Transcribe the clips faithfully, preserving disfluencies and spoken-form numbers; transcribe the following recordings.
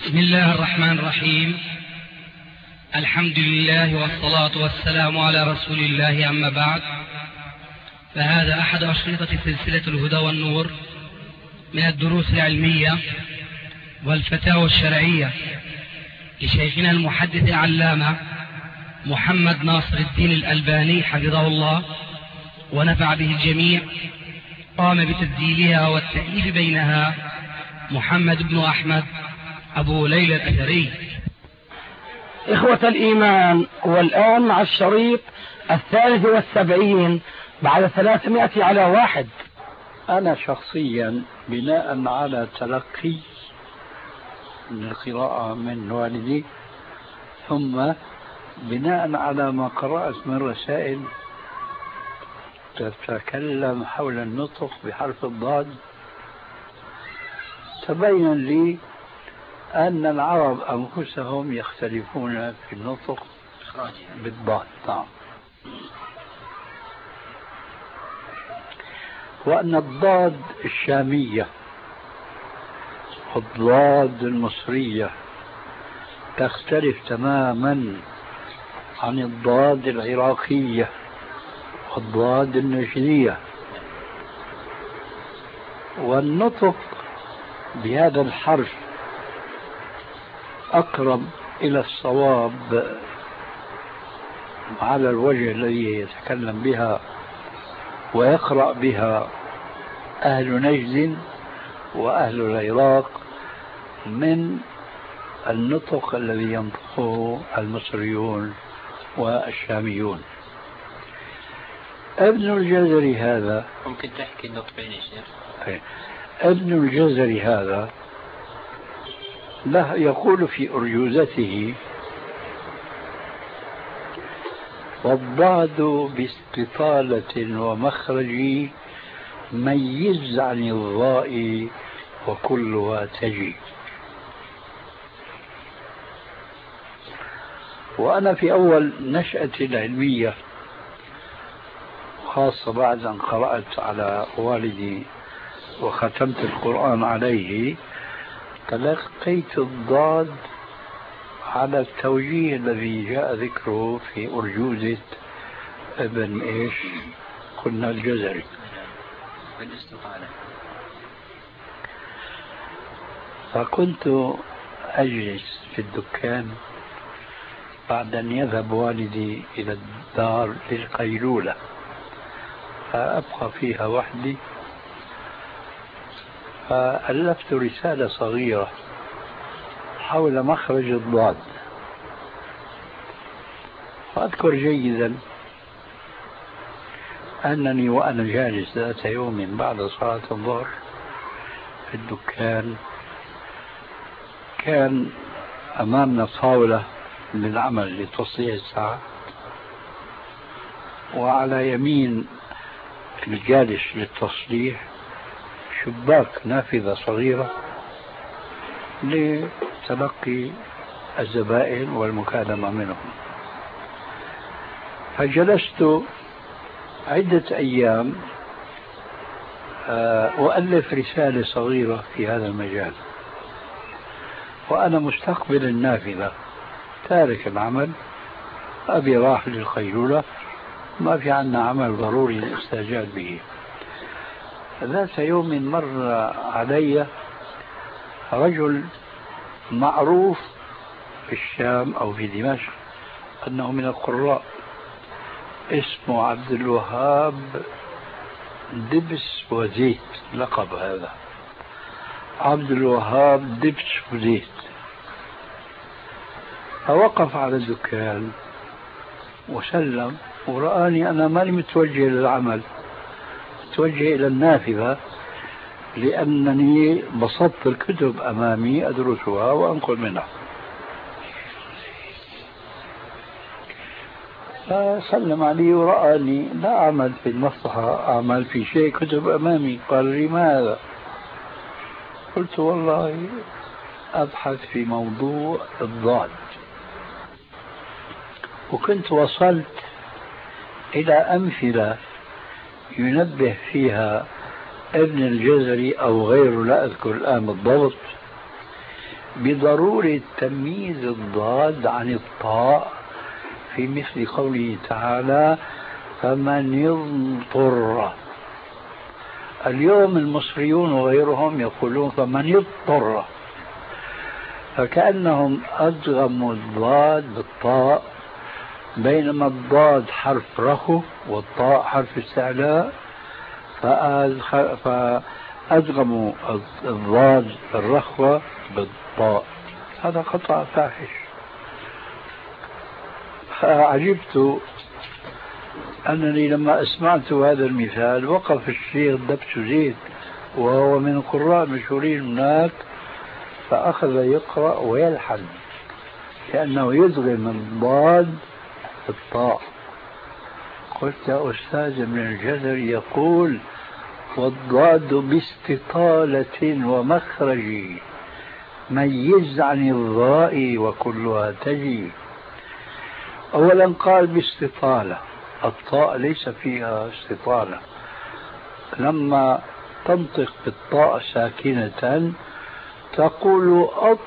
بسم الله الرحمن الرحيم. الحمد لله والصلاة والسلام على رسول الله، أما بعد، فهذا أحد أشرطة سلسلة الهدى والنور من الدروس العلمية والفتاوى الشرعية لشيخنا المحدث العلامة محمد ناصر الدين الألباني حفظه الله ونفع به الجميع. قام بتسجيلها والتأليف بينها محمد بن أحمد أبو ليلى الأثري. إخوة الإيمان، والآن مع الشريط الثالث والسبعين بعد ثلاثمائة على واحد. أنا شخصيا بناء على تلقي من القراءة من والدي، ثم بناء على ما قرأت من رسائل تتكلم حول النطق بحرف الضاد، تبين لي أن العرب أنفسهم يختلفون في النطق بالضاد. نعم. وأن الضاد الشامية والضاد المصرية تختلف تماما عن الضاد العراقية والضاد النجدية، والنطق بهذا الحرف أقرب إلى الصواب على الوجه الذي يتكلم بها ويقرأ بها أهل نجد وأهل العراق من النطق الذي ينطقه المصريون والشاميون. ابن الجزري هذا، ممكن تحكي النطقين يا شيخ؟ ابن الجزري هذا له يقول في أرجوزته: والضاد باستطالة ومخرج ميز عن الضاء وكلها تجي. وأنا في أول نشأتي العلمية، خاصة بعد أن قرأت على والدي وختمت القرآن عليه، تلقيت الضاد على التوجيه الذي جاء ذكره في أرجوزة ابن إيش قلنا الجزري. فكنت أجلس في الدكان بعد أن يذهب والدي إلى الدار للقيلولة، فأبقى فيها وحدي، فألفت رسالة صغيرة حول مخرج الضاد. وأذكر جيدا أنني وأنا جالس ذات يوم بعد صلاة الظهر في الدكان، كان أمامنا طاولة للعمل لتصليح الساعة، وعلى يمين الجالس للتصليح شباك نافذة صغيرة لتلقي الزبائن والمكالمة منهم. فجلست عدة أيام أؤلف رسالة صغيرة في هذا المجال، وأنا مستقبل النافذة تارك العمل، أبي راح للقيلولة، ما في عنا عمل ضروري للاستعجال به. ذات يوم مر علي رجل معروف في الشام أو في دمشق أنه من القراء، اسمه عبد الوهاب دبس وزيت، لقب هذا عبد الوهاب دبس وزيت. فوقف على الدكان وسلم، ورآني أنا ماني متوجه للعمل، متوجه إلى النافذة، لأنني بسطت الكتب أمامي أدرسها وأنقل منها. فسلم علي ورآني لا أعمل في المصلحة، أعمل في شيء، كتب أمامي. قال: لماذا؟ قلت: والله أبحث في موضوع الضاد. وكنت وصلت إلى أمثلة ينبه فيها ابن الجزري أو غيره، لا أذكر الآن بالضبط، بضرورة تمييز الضاد عن الطاء في مثل قوله تعالى فمن يضطر. اليوم المصريون وغيرهم يقولون فمن يضطر، فكأنهم أدغموا الضاد بالطاء، بينما الضاد حرف رخو والطاء حرف استعلاء، فأدغموا الضاد الرخوة بالطاء. هذا خطأ فاحش. عجبت أنني لما أسمعت هذا المثال وقف الشيخ دبس زيد وهو من القراء المشهورين هناك، فأخذ يقرأ ويلحن كأنه يدغم الضاد بالطاء. قلت يا أستاذ ابن الجزري يقول والضاد باستطالة ومخرج ميز عن الضاء وكلها تجي. أولا قال باستطالة، الطاء ليس فيها استطالة، لما تنطق بالطاء ساكنة تقول أط،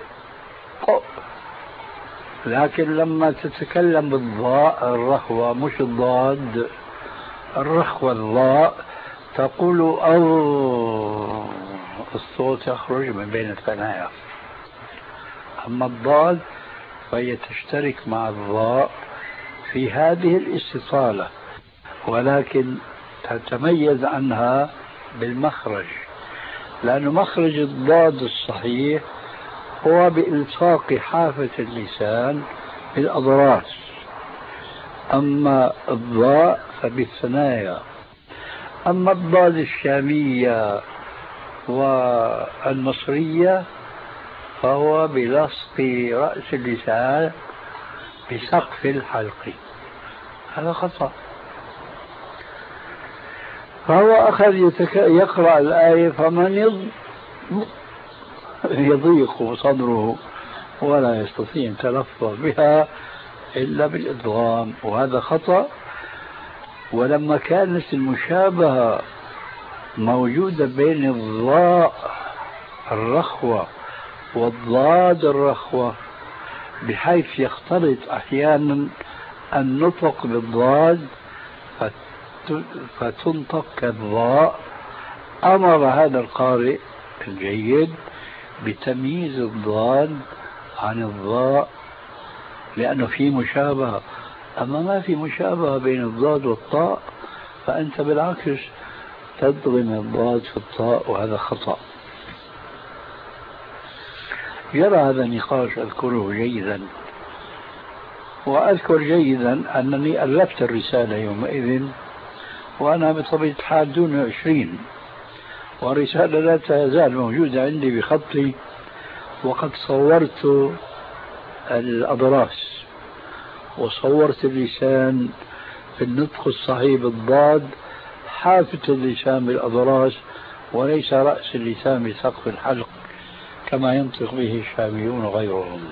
لكن لما تتكلم بالضاء الرخوة مش الضاد الرخوة الضاء تقول أو، الصوت يخرج من بين الثنايا. أما الضاد فهي تشترك مع الضاء في هذه الاستطالة، ولكن تتميز عنها بالمخرج، لأن مخرج الضاد الصحيح هو بإلصاق حافة اللسان بالأضراس، أما الضاء فبالثنايا. أما الضاد الشامية والمصرية فهو بلصق رأس اللسان بسقف الحلق. هذا خطأ. فهو أخذ يتك... يقرأ الآية فمن يض... يضيق صدره ولا يستطيع التلفظ بها إلا بالإدغام، وهذا خطأ. ولما كانت المشابهة موجودة بين الضاء الرخوة والضاد الرخوة بحيث يختلط أحيانا النطق بالضاد فتنطق كالضاء، أمر هذا القارئ الجيد بتمييز الضاد عن الضاء لأنه في مشابهة. أما ما في مشابهة بين الضاد والطاء فأنت بالعكس تضغم الضاد في الطاء، وهذا خطأ. يرى هذا النقاش أذكره جيدا، وأذكر جيدا أنني ألفت الرسالة يومئذ وأنا بطبيعة الحال دون عشرين، والرسالة لا تزال موجودة عندي بخطي، وقد صورت الأضراس وصورت اللسان في النطق الصحيح بالضاد، حافة اللسان بالأضراس وليس رأس اللسان بسقف الحلق كما ينطق به الشاميون وغيرهم.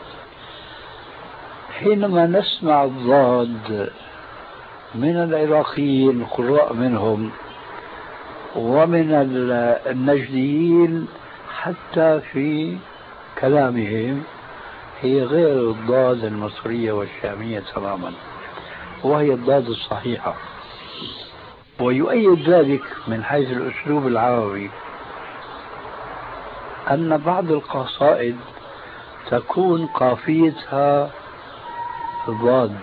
حينما نسمع الضاد من العراقيين القراء منهم ومن النجديين حتى في كلامهم هي غير الضاد المصرية والشامية تماما، وهي الضاد الصحيحة. ويؤيد ذلك من حيث الأسلوب العربي أن بعض القصائد تكون قافيتها ضاد،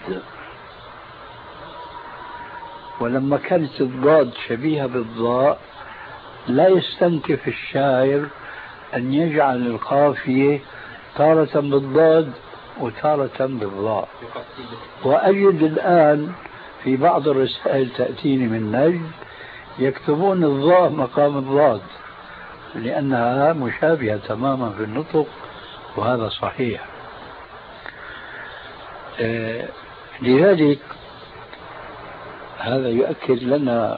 ولما كانت الضاد شبيهة بالضاء لا يستنكف الشاعر أن يجعل القافية تارة بالضاد وتارة بالضاء. وأجد الآن في بعض الرسائل تأتيني من نجد يكتبون الضاء مقام الضاد لأنها مشابهة تماما في النطق، وهذا صحيح. آه لذلك هذا يؤكد لنا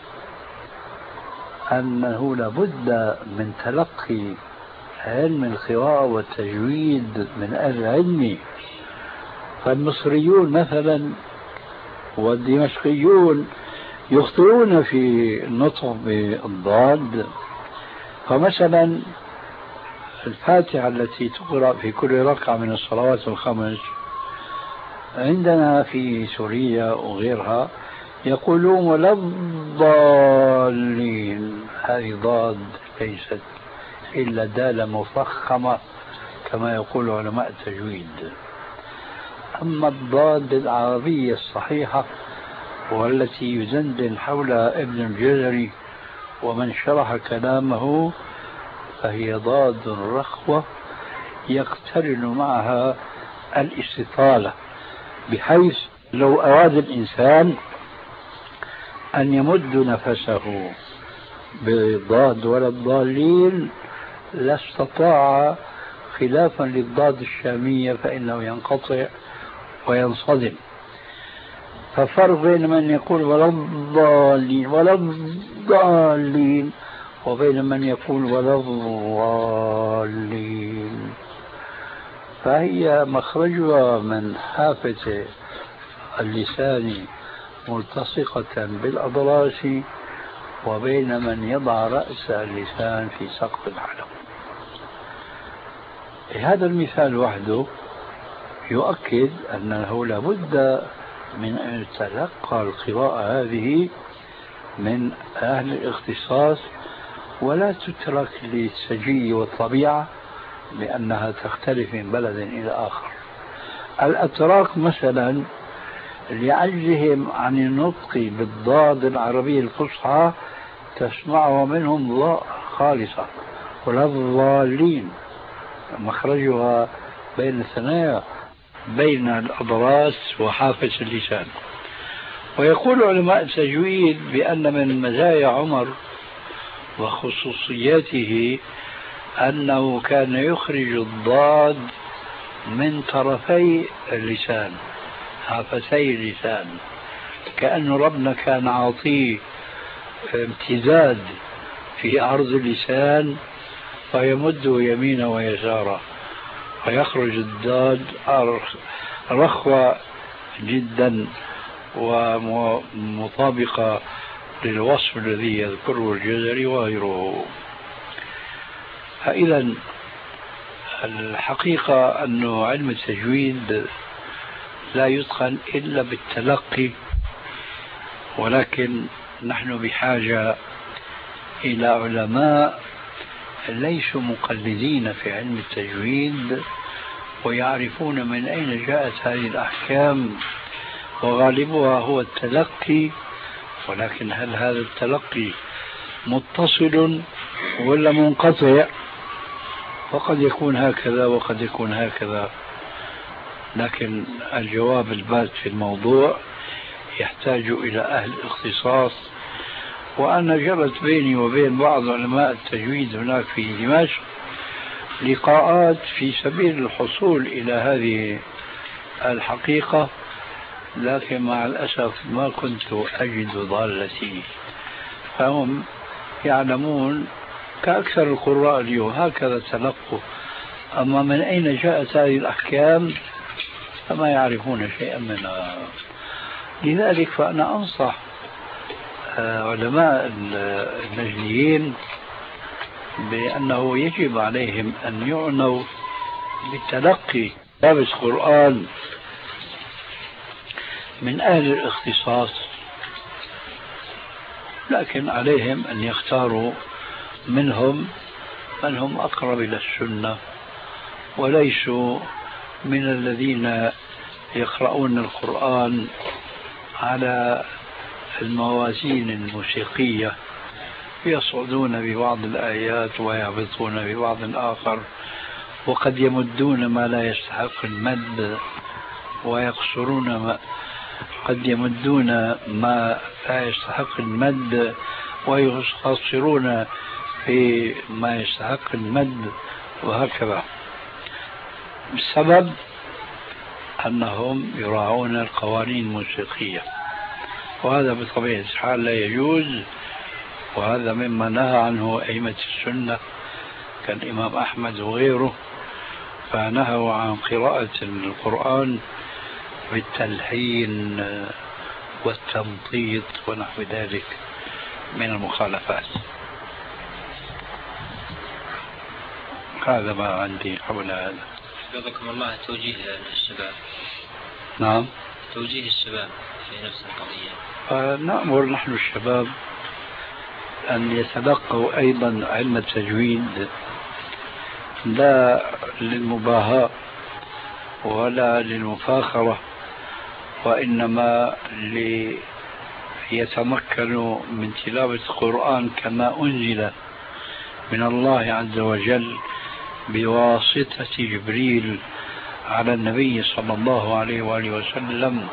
أنه لابد من تلقي علم القراءة والتجويد من أهل العلم. فالمصريون مثلا والدمشقيون يخطئون في النطق بالضاد، فمثلا الفاتحة التي تقرأ في كل ركعة من الصلوات الخمس عندنا في سوريا وغيرها يقولون ولا الضالين، هذه ضاد ليست إلا دالة مفخمة كما يقول علماء التجويد. أما الضاد العربية الصحيحة والتي يدندن حولها ابن الجزري ومن شرح كلامه فهي ضاد رخوة يقترن معها الاستطالة، بحيث لو أراد الإنسان أن يمد نفسه بالضاد ولا الضالين لاستطاع، خلافا للضاد الشامية فإنه ينقطع وينصدم. ففرق بين من يقول ولا الضالين ولا الضالين وبين من يقول ولا الضالين، فهي مخرجها من حافة اللسان ملتصقة بالأضراس، وبين من يضع رأس اللسان في سقف الحلق. هذا المثال وحده يؤكد أنه لابد من أن يتلقى القراءة هذه من أهل الاختصاص ولا تترك للسجي والطبيعة، لأنها تختلف من بلد إلى آخر. الأتراك مثلا لعجزهم عن النطق بالضاد العربية الفصحى تسمعها منهم ضاء خالصة، ولا الضالين مخرجها بين الثنايا بين الأضراس وحافة اللسان. ويقول علماء التجويد بأن من مزايا عمر وخصوصياته أنه كان يخرج الضاد من طرفي اللسان، حافتي اللسان، كأن ربنا كان عاطيه امتداد في عرض اللسان فيمده يمينا ويسارا، فيخرج الضاد رخوة جدا ومطابقة للوصف الذي يذكره الجزري وغيره. فإذا الحقيقة أن علم التجويد لا يتقن إلا بالتلقي، ولكن نحن بحاجة إلى علماء ليسوا مقلدين في علم التجويد ويعرفون من أين جاءت هذه الأحكام، وغالبها هو التلقي. ولكن هل هذا التلقي متصل ولا منقطع؟ وقد يكون هكذا وقد يكون هكذا، لكن الجواب البات في الموضوع يحتاج إلى أهل اختصاص. وأنا جرت بيني وبين بعض علماء التجويد هناك في دمشق لقاءات في سبيل الحصول إلى هذه الحقيقة، لكن مع الأسف ما كنت أجد ضالتي. فهم يعلمون كأكثر القراء اليوم هكذا تلقوا، أما من أين جاءت هذه الأحكام فما يعرفون شيئا منها. لذلك فأنا أنصح علماء النجديين بأنه يجب عليهم أن يعنوا بالتلقي درس القرآن من أهل الاختصاص، لكن عليهم أن يختاروا منهم من هم أقرب إلى السنة، وليسوا من الذين يقرؤون القرآن على الموازين الموسيقية، يصعدون ببعض الآيات ويهبطون ببعض الآخر، وقد يمدون ما لا يستحق المد ويقصرون ما قد يمدون ما لا يستحق المد ويقصرون في ما يستحق المد، وهكذا. السبب أنهم يراعون القوانين الموسيقية، وهذا بطبيعة الحال لا يجوز، وهذا مما نهى عنه أئمة السنة كالإمام أحمد وغيره، فنهوا عن قراءة القرآن بالتلحين والتمطيط ونحو ذلك من المخالفات. هذا ما عندي حول هذا. حفظكم الله توجيه الشباب. نعم. توجيه الشباب في نفس القضية. نأمر نحن الشباب أن يتلقوا أيضا علم التجويد لا للمباهاة ولا للمفاخرة، وإنما ليتمكنوا من تلاوة القرآن كما أنزل من الله عز وجل بواسطة جبريل على النبي صلى الله عليه وآله وسلم،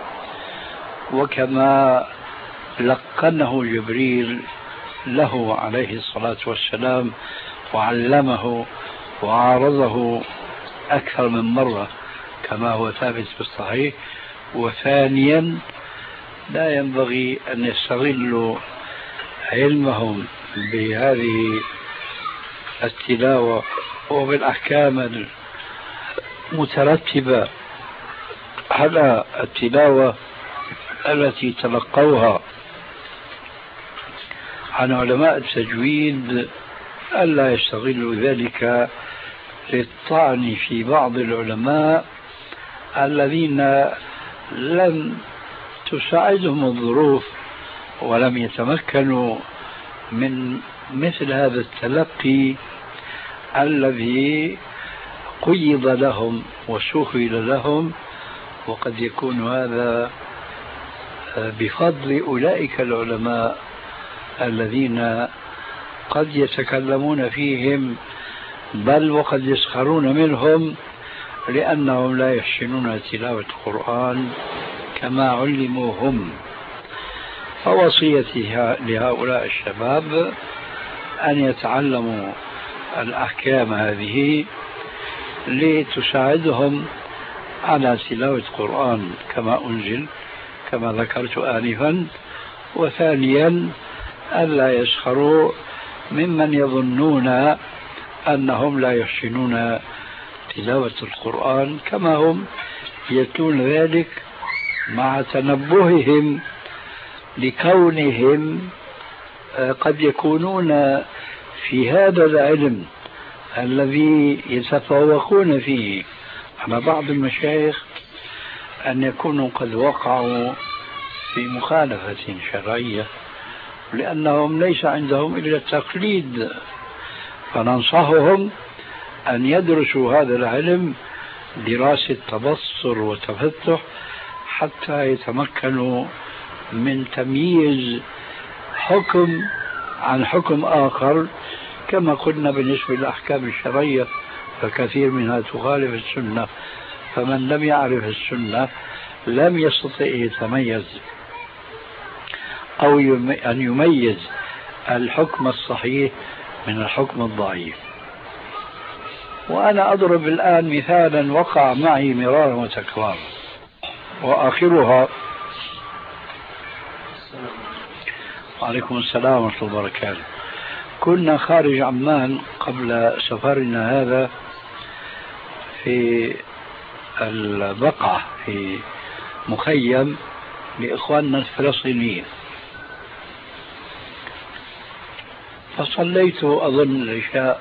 وكما لقنه جبريل له عليه الصلاة والسلام وعلمه وعارضه أكثر من مرة كما هو ثابت في الصحيح. وثانيا لا ينبغي أن يستغلوا علمهم بهذه التلاوة وبالأحكام المترتبة على التلاوة التي تلقوها عن علماء التجويد، ألا يستغلوا ذلك للطعن في بعض العلماء الذين لم تساعدهم الظروف ولم يتمكنوا من مثل هذا التلقي الذي قيض لهم وسهل لهم، وقد يكون هذا بفضل أولئك العلماء الذين قد يتكلمون فيهم بل وقد يسخرون منهم لأنهم لا يحسنون تلاوة القرآن كما علموا هم. فوصيتي لهؤلاء الشباب أن يتعلموا الأحكام هذه لتساعدهم على تلاوة القرآن كما أنزل كما ذكرت آنفا. وثانيا ألا يسخروا ممن يظنون أنهم لا يحسنون تلاوة القرآن كما هم يتلون ذلك، مع تنبههم لكونهم قد يكونون في هذا العلم الذي يتفوقون فيه على بعض المشايخ أن يكونوا قد وقعوا في مخالفة شرعية، لأنهم ليس عندهم إلا التقليد. فننصحهم أن يدرسوا هذا العلم دراسة تبصر وتفتح حتى يتمكنوا من تمييز حكم عن حكم آخر. كما قلنا بالنسبة للأحكام الشرعية فكثير منها تخالف السنة، فمن لم يعرف السنة لم يستطع يتميز أو أن يميز الحكم الصحيح من الحكم الضعيف. وأنا أضرب الآن مثالا وقع معي مرارا وتكرارا، وآخرها وعليكم السلام ورحمة الله وبركاته. كنا خارج عمان قبل سفرنا هذا في البقعة في مخيم لإخواننا الفلسطينيين، فصليت أظن العشاء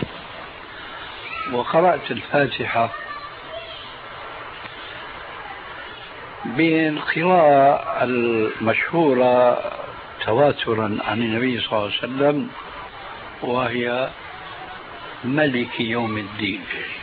وقرأت الفاتحة بالقراءة المشهورة تواترا عن النبي صلى الله عليه وسلم، وهي ملك يوم الدين.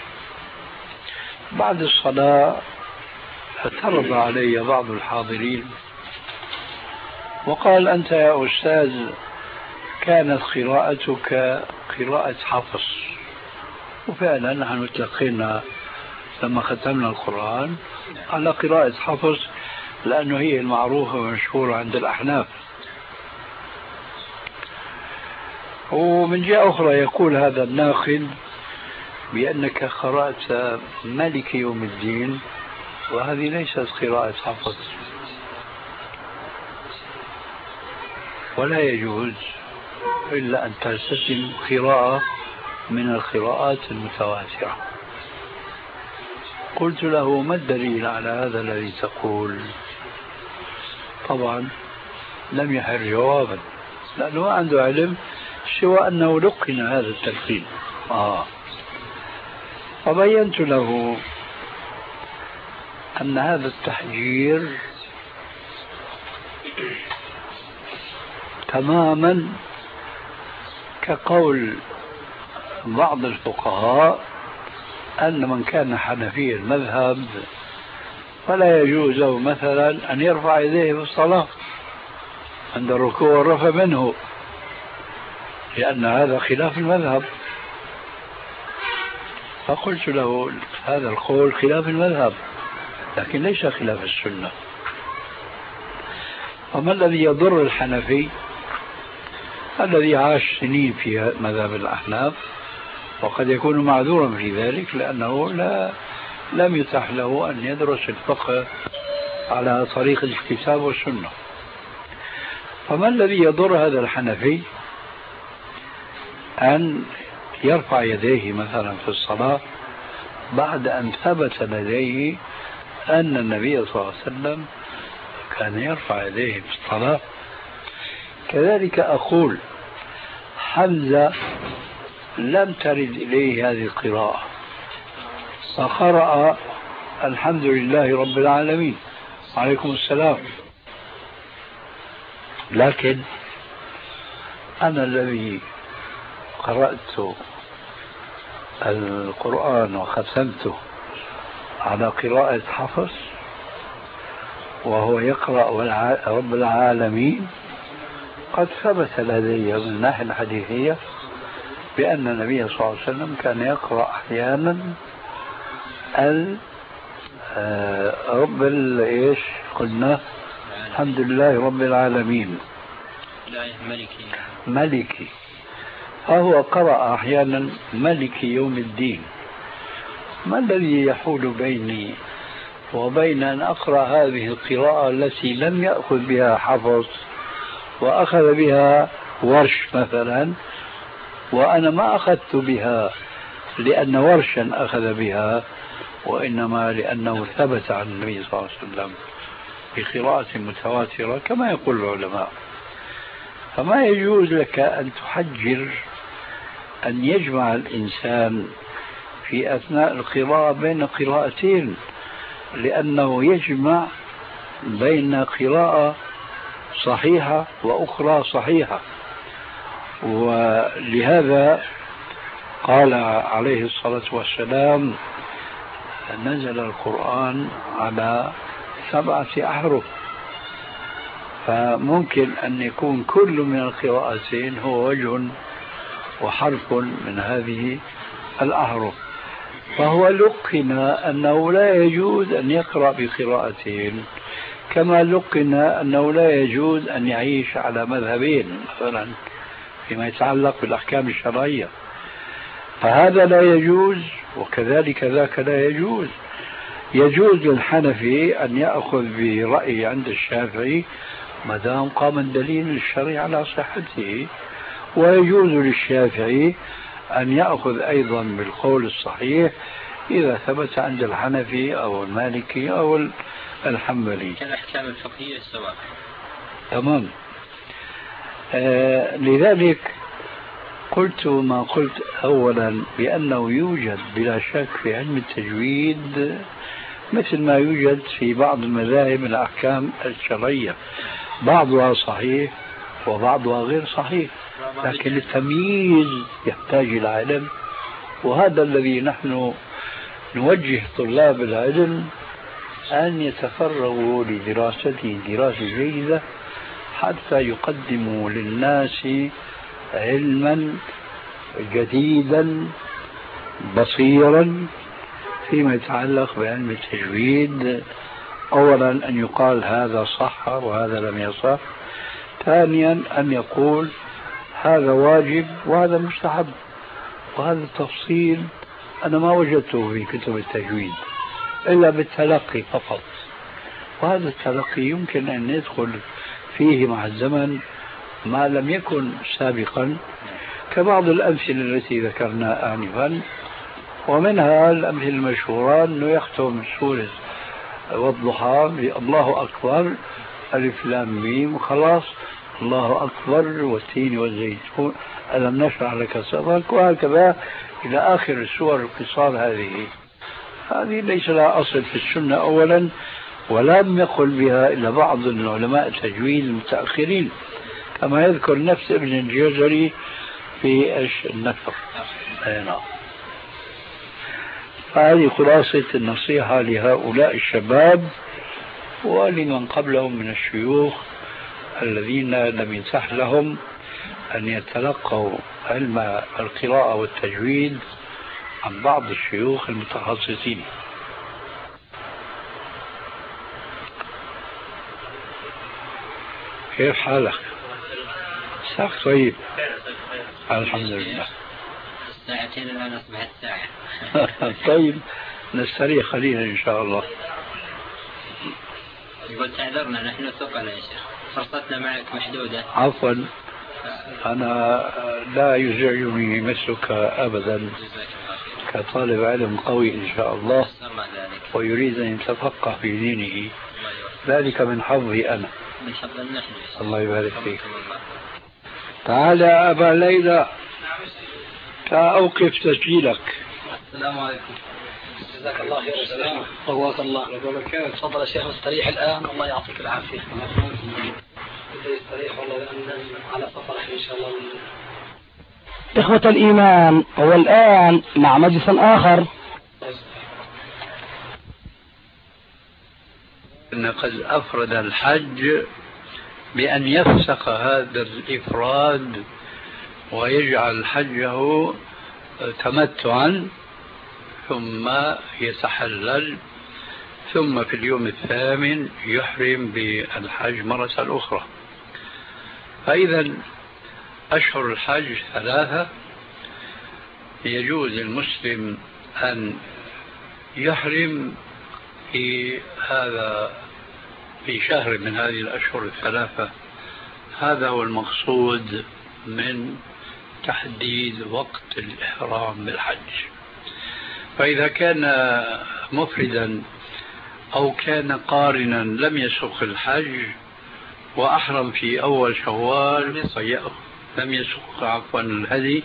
بعد الصلاة اعترض علي بعض الحاضرين وقال: أنت يا أستاذ كانت قراءتك قراءة حفص. وفعلا نحن اتلقينا لما ختمنا القرآن على قراءة حفص، لأنه هي المعروفة والمشهورة عند الأحناف. ومن جهة أخرى يقول هذا الناقد بأنك قرأت ملك يوم الدين، وهذه ليست قراءة حفص، ولا يجوز إلا أن تستسلم قراءة من القراءات المتواترة. قلت له: ما الدليل على هذا الذي تقول؟ طبعا لم يحر جوابا، لأنه ما عنده علم سوى أنه لقن هذا التلقين. آه فبينت له أن هذا التحجير تماما كقول بعض الفقهاء أن من كان حنفي المذهب فلا يجوز له مثلا أن يرفع يديه في الصلاة عند الركوع والرفع منه، لأن هذا خلاف المذهب. فقلت له هذا القول خلاف المذهب لكن ليس خلاف السنة. وما الذي يضر الحنفي الذي عاش سنين في مذهب الأحناف وقد يكون معذورا في ذلك لأنه لا لم يتح له أن يدرس الفقه على طريق الكتاب والسنة. فما الذي يضر هذا الحنفي أن يرفع يديه مثلا في الصلاة بعد أن ثبت لديه أن النبي صلى الله عليه وسلم كان يرفع يديه في الصلاة؟ كذلك أقول حمزة لم ترد إليه هذه القراءة فقرأ الحمد لله رب العالمين. عليكم السلام. لكن أنا الذي قرأت القرآن وختمته على قراءة حفص وهو يقرأ رب العالمين قد ثبت لدي من الناحية الحديثية بأن النبي صلى الله عليه وسلم كان يقرأ أحيانا رب ايش قلنا الحمد لله رب العالمين ملكي ملكي فهو قرأ أحيانا ملك يوم الدين. ما الذي يحول بيني وبين أن أقرأ هذه القراءة التي لم يأخذ بها حفص وأخذ بها ورش مثلا وأنا ما أخذت بها لأن ورشا أخذ بها وإنما لأنه ثبت عن النبي صلى الله عليه وسلم بقراءة متواترة كما يقول العلماء. فما يجوز لك أن تحجر أن يجمع الإنسان في أثناء القراءة بين قراءتين لأنه يجمع بين قراءة صحيحة وأخرى صحيحة. ولهذا قال عليه الصلاة والسلام نزل القرآن على سبعة أحرف فممكن أن يكون كل من القراءتين هو وجه وحرف من هذه الأحرف. فهو لقن أنه لا يجوز أن يقرأ بقراءتين كما لقن أنه لا يجوز أن يعيش على مذهبين مثلا فيما يتعلق بالأحكام الشرعية. فهذا لا يجوز وكذلك ذاك لا يجوز. يجوز للحنفي أن يأخذ برأي عند الشافعي ما دام قام الدليل الشرعي على صحته، ويجوز للشافعي أن يأخذ أيضا بالقول الصحيح إذا ثبت عند الحنفي أو المالكي أو الحنبلي. الأحكام الفقهية سواء. تمام. آه لذلك قلت ما قلت أولا بأنه يوجد بلا شك في علم التجويد مثل ما يوجد في بعض المذاهب الأحكام الشرعية بعضها صحيح وبعضها غير صحيح، لكن التمييز يحتاج إلى علم، وهذا الذي نحن نوجه طلاب العلم أن يتفرغوا لدراسته دراسة جيدة حتى يقدموا للناس علما جديدا بصيرا فيما يتعلق بعلم التجويد. أولا أن يقال هذا صح وهذا لم يصح، ثانيا أن يقول هذا واجب وهذا مستحب، وهذا التفصيل أنا ما وجدته في كتب التجويد إلا بالتلقي فقط، وهذا التلقي يمكن أن يدخل فيه مع الزمن ما لم يكن سابقا كبعض الأمثلة التي ذكرنا آنفا، ومنها الأمثلة المشهورة أنه يختم سورة والضحى بالله أكبر ألف لام ميم خلاص الله أكبر والتين والزيتون ألم نشرح لك صدرك وهكذا إلى آخر السور القصار هذه. هذه ليس لها أصل في السنة أولا، ولم يقل بها إلا بعض العلماء التجويد المتأخرين، كما يذكر نفس ابن الجزري في النثر. نعم. فهذه خلاصة النصيحة لهؤلاء الشباب ولمن قبلهم من الشيوخ الذين لم يتح لهم أن يتلقوا علم القراءة والتجويد عن بعض الشيوخ المتخصصين. كيف حالك؟ ساق طيب الحمد لله. الساعتين الآن أصبحت ساعة. طيب نستريح قليلا إن شاء الله. يقول تعذرنا نحن ثقنا يا شيخ، فرصتنا معك محدودة. عفوا أنا لا يزعجني مثلك أبدا كطالب علم قوي إن شاء الله ويريد أن يتفقه في دينه، ذلك من حظي أنا. من حظ نحن. الله يبارك فيك. تعال يا أبا ليلى أوقف تسجيلك. السلام عليكم. جزاك الله خير يا شيخ. قواك الله. تفضل يا شيخ استريح الآن الله يعطيك العافية. استريح والله لأن على سفر إن شاء الله. إخوة الإيمان، والآن مع مجلس آخر. إن قد أفرد الحج بأن يفسخ هذا الإفراد ويجعل حجه تمتعا ثم يتحلل، ثم في اليوم الثامن يحرم بالحج مرة أخرى. فإذا أشهر الحج ثلاثة، يجوز للمسلم أن يحرم في هذا في شهر من هذه الأشهر الثلاثة. هذا هو المقصود من تحديد وقت الإحرام بالحج. فإذا كان مفردا أو كان قارنا لم يسق الحج وأحرم في أول شوال لم يسق عفوا الهدي،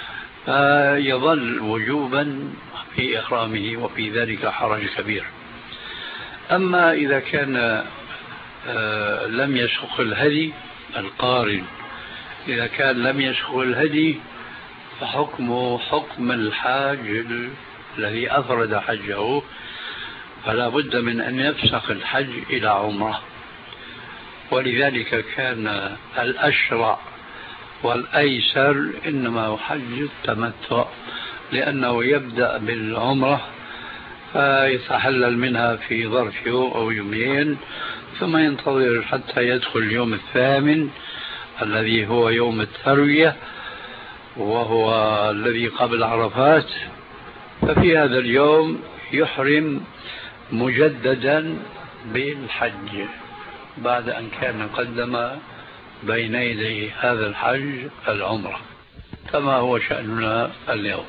فيظل وجوبا في إحرامه وفي ذلك حرج كبير. أما إذا كان لم يسق الهدي القارن، إذا كان لم يسق الهدي فحكمه حكم الحاج الذي أفرد حجه، فلا بد من أن يفسخ الحج إلى عمره. ولذلك كان الأشرع والأيسر إنما حج التمتع، لأنه يبدأ بالعمرة فيتحلل منها في ظرف يوم أو يومين، ثم ينتظر حتى يدخل اليوم الثامن الذي هو يوم التروية وهو الذي قبل عرفات. ففي هذا اليوم يحرم مجددا بالحج بعد أن كان قدم بين يدي هذا الحج العمرة، كما هو شأننا اليوم.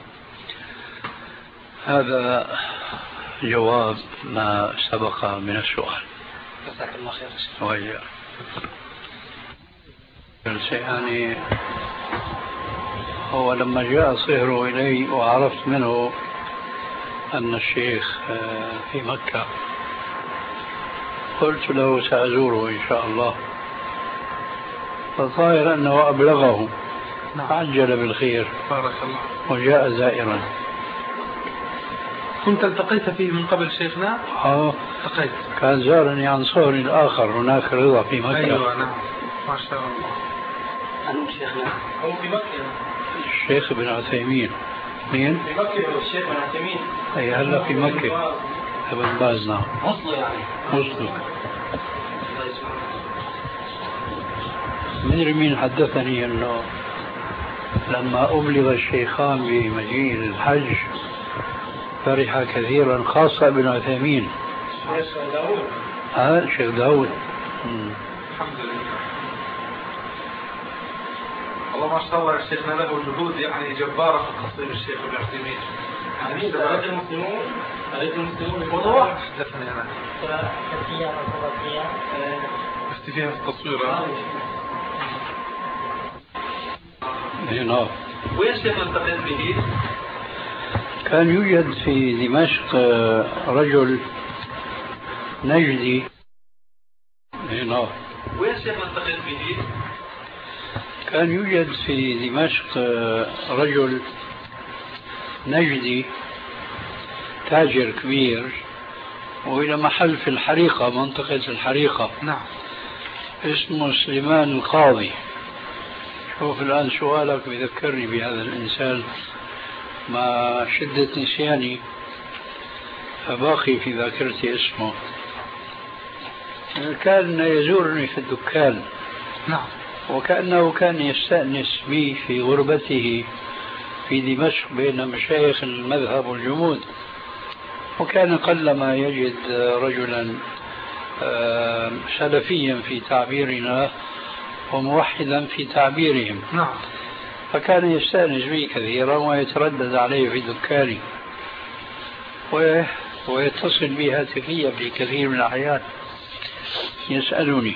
هذا جواب ما سبق من السؤال. جزاك الله خير. وإياك. يعني هو لما جاء صهره إلي وعرفت منه أن الشيخ في مكة قلت له سأزوره إن شاء الله، فالظاهر أنه أبلغه عجل بالخير بارك الله وجاء زائرا. كنت التقيت فيه من قبل شيخنا؟ اه التقيت. كان زارني عن صهري الآخر هناك رضا في مكة. أيوة نعم ما شاء الله. أنو شيخنا؟ هو في مكة. الشيخ ابن عثيمين. مين؟ في مكة الشيخ ابن عثيمين. أي هلا في مكة. ابن باز. نعم. وصله يعني. وصله. مدري مين حدثني أنه لما أبلغ الشيخان بمجيء الحج فرح كثيرا، خاصة ابن عثيمين. الشيخ داود. ها الشيخ داود. الحمد لله. والله ما شاء الله شيخنا له جهود يعني جبارة في تحصيل الشيخ ابن عثيمين. يعني أريد المسلمون أريد المسلمون الموضوع حدثني أنا. استفيها في التصوير. ما نعم. وين شيخ التقيت به؟ كان يوجد في دمشق رجل نجدي. نعم. وين شيخ التقيت به؟ كان يوجد في دمشق رجل نجدي تاجر كبير، وإلى محل في الحريقة، منطقة الحريقة. نعم. اسمه سليمان القاضي. شوف الآن سؤالك بذكرني بهذا الإنسان، مع شدة نسياني فباقي في ذاكرتي اسمه. كان يزورني في الدكان. نعم. وكأنه كان يستأنس بي في غربته في دمشق بين مشايخ المذهب والجمود، وكان قلما يجد رجلا سلفيا في تعبيرنا وموحدا في تعبيرهم. نعم. فكان يستأنس بي كثيرا ويتردد علي في دكاني ويتصل بي هاتفيا في كثير من الأحيان يسألني.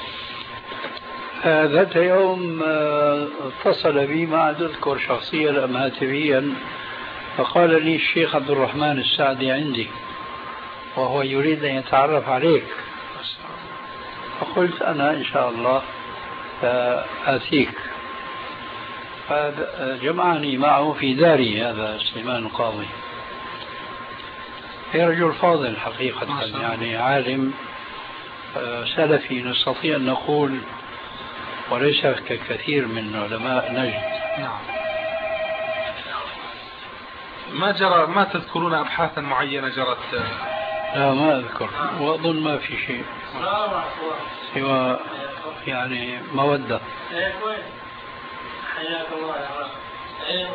ذات يوم اتصل بي، ما أذكر شخصيا أم هاتفيا، فقال لي الشيخ عبد الرحمن السعدي عندي وهو يريد أن يتعرف عليك. فقلت أنا إن شاء الله آتيك. فجمعني معه في داري هذا سليمان القاضي. هي رجل فاضل حقيقة، يعني عالم سلفي نستطيع أن نقول، وليس ككثير من علماء نجد. نعم. ما جرى ما تذكرون أبحاثا معينة جرت؟ لا ما أذكر، وأظن ما في شيء سوى يعني مودة. حياك الله يا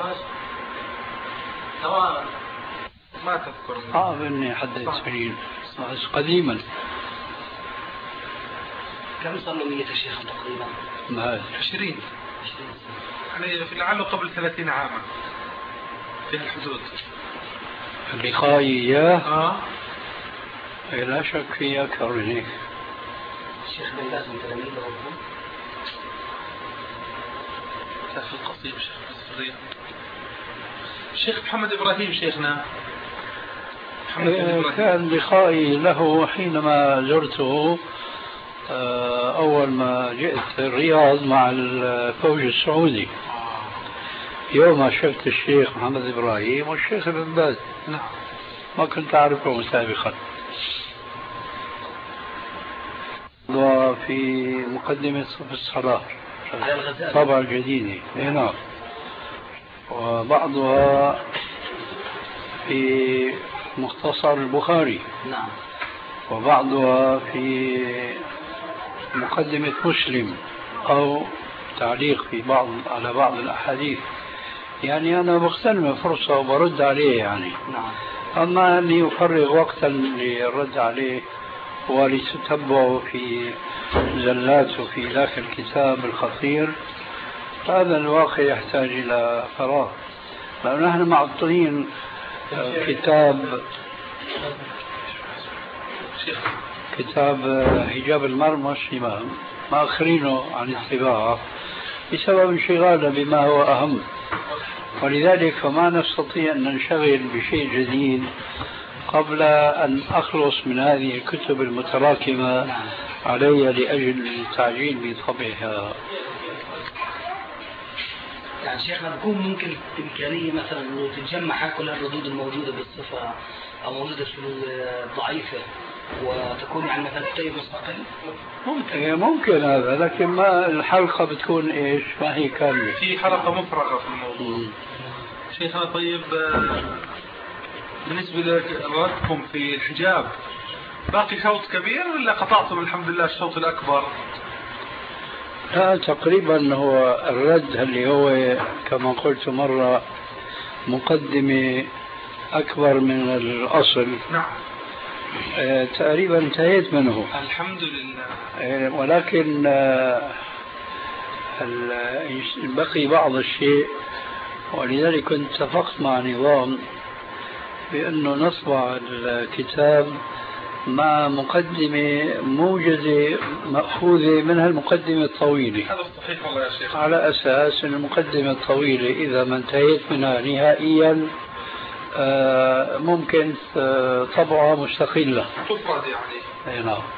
رب. ما تذكر؟ صعب إني أحدد سنين، بس قديما. كم صار له مية شيخ تقريبا؟ ما عشرين. يعني في لعله قبل ثلاثين عاما في الحدود. اللقائي إياه؟ آه. لا شك في أكثر من هيك. الشيخ بن باز من تلاميذه ربما؟ شيخ القصيم، شيخ السريع، الشيخ محمد إبراهيم. شيخنا محمد إبراهيم كان لقائي له حينما زرته أول ما جئت الرياض مع الفوج السعودي. يوم شفت الشيخ محمد إبراهيم والشيخ ابن باز. نعم. ما كنت أعرفه سابقا. وفي مقدمة صف الصلاة طبعا جديدة. نعم. وبعضها في مختصر البخاري. نعم. وبعضها في مقدمة مسلم أو تعليق في بعض على بعض الأحاديث. يعني أنا بغتنم فرصة وبرد عليه يعني. نعم. أما أني أفرغ وقتا للرد عليه ولتتبعه في زلاته في ذاك الكتاب الخطير، هذا الواقع يحتاج إلى فراغ. لأن نحن معطلين كتاب كتاب حجاب المرمش ما أخرينه عن الطباعة بسبب انشغالنا بما هو أهم، ولذلك فما نستطيع أن ننشغل بشيء جديد قبل أن أخلص من هذه الكتب المتراكمة علي لأجل التعجيل بطبعها. يعني شيخنا بكون ممكن إمكانية مثلا أنه تتجمع كل الردود الموجودة بالصفة أو موجودة في الضعيفة وتكون يعني مثلا كتاب مستقل؟ ممكن ممكن هذا، لكن ما الحلقة بتكون إيش؟ ما هي كاملة، في حلقة مفرغة في الموضوع. مم. شيخنا طيب بالنسبة لكم في الحجاب باقي شوط كبير ولا قطعتم الحمد لله الشوط الأكبر؟ لا تقريبا هو الرد اللي هو كما قلت مرة مقدمة أكبر من الأصل. نعم. آه تقريبا انتهيت منه الحمد لله. آه ولكن آه بقي بعض الشيء، ولذلك كنت اتفقت مع نظام بأنه نطبع الكتاب مع مقدمة موجزة مأخوذة من هالمقدمة الطويلة. هذا صحيح والله يا شيخ. على أساس أن المقدمة الطويلة إذا ما انتهيت منها نهائيا ممكن طبعها مستقلة تفرد يعني. أي نعم.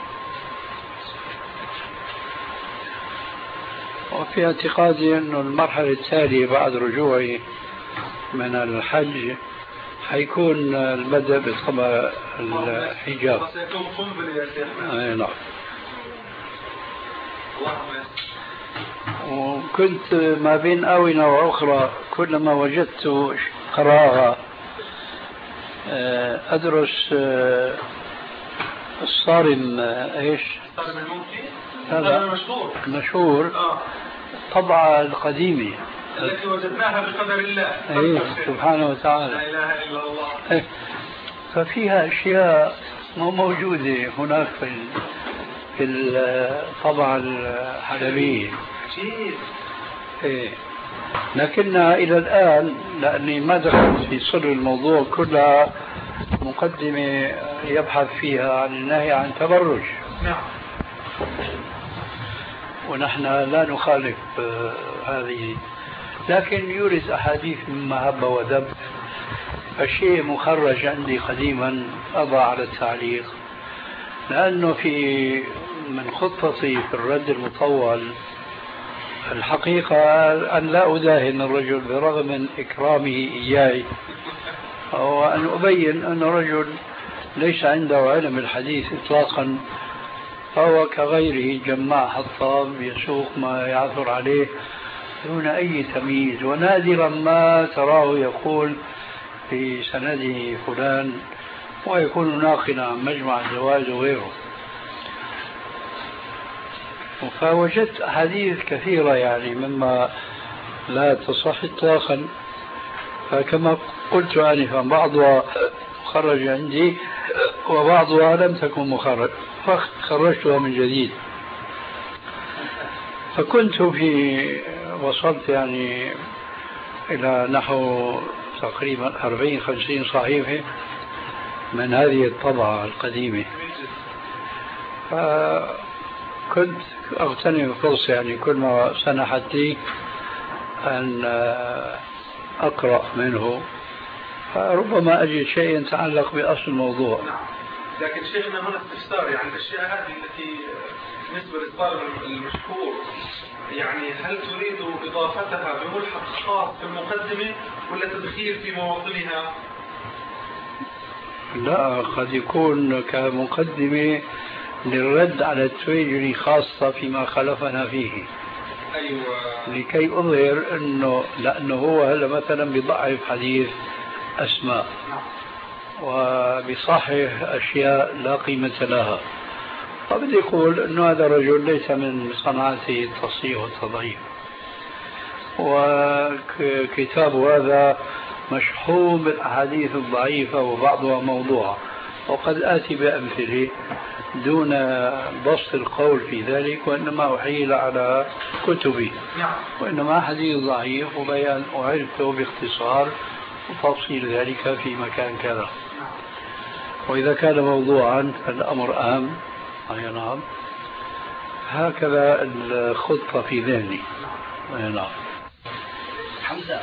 وفي اعتقادي أن المرحلة التالية بعد رجوعي من الحج حيكون البدء بطبع الحجاب. سيكون قنبلة يا شيخ. أي نعم. وكنت ما بين آونة وأخرى كلما وجدت قراءة أدرس الصارم إيش؟ الصارم المنكي؟ هذا مشهور. مشهور. آه. طبعة القديمة التي وجدناها بقدر الله. إيه سبحانه وتعالى. لا إله إلا الله. إيه. ففيها أشياء مو موجودة هناك في في الطبعة الحلبية. عجيب. إيه. لكنها إلى الآن لأني ما دخلت في صلب الموضوع كلها مقدمة يبحث فيها عن النهي عن التبرج. نعم. ونحن لا نخالف هذه، لكن يورد أحاديث مما هب ودب. الشيء مخرج عندي قديما أضع على التعليق، لأنه في من خطتي في الرد المطول الحقيقة أن لا أداهن الرجل برغم من إكرامه إياي، وأن أبين أن الرجل ليس عنده علم الحديث إطلاقا، فهو كغيره جماع حطام يسوق ما يعثر عليه دون أي تمييز، ونادرا ما تراه يقول في سنده فلان ويكون ناقلا عن مجمع الزواج وغيره. فوجدت أحاديث كثيرة يعني مما لا تصح إطلاقا، فكما قلت آنفا بعضها خرج عندي وبعضها لم تكن مخرج فخرجتها من جديد. فكنت في وصلت يعني إلى نحو تقريبا أربعين خمسين صحيفة من هذه الطبعة القديمة. فكنت أغتنم فرصة يعني كل ما سنحت لي أن أقرأ منه، فربما أجد شيء يتعلق بأصل الموضوع. لكن شيخنا هنا استفسار، يعني الأشياء هذه التي بالنسبة للطالب المشهور يعني هل تريد إضافتها بملحق خاص في المقدمة ولا تدخيل في مواطنها؟ لا، قد يكون كمقدمة للرد على التويجري خاصة فيما خلفنا فيه. أيوة. لكي أظهر أنه لأنه هو هلا مثلا بضعف حديث أسماء وبصحح أشياء لا قيمة لها، فبدي يقول أنه هذا الرجل ليس من صنعته التصحيح والتضعيف، وكتاب هذا مشحون بالأحاديث الضعيفة وبعضها موضوعة، وقد آتي بأمثلة دون بسط القول في ذلك، وإنما أحيل على كتبي، وإنما حديث ضعيف وبيان أعرفه باختصار وتفصيل ذلك في مكان كذا. وإذا كان موضوعا فالأمر أهم. أي نعم، هكذا الخطة في ذهني. أي نعم. حمزة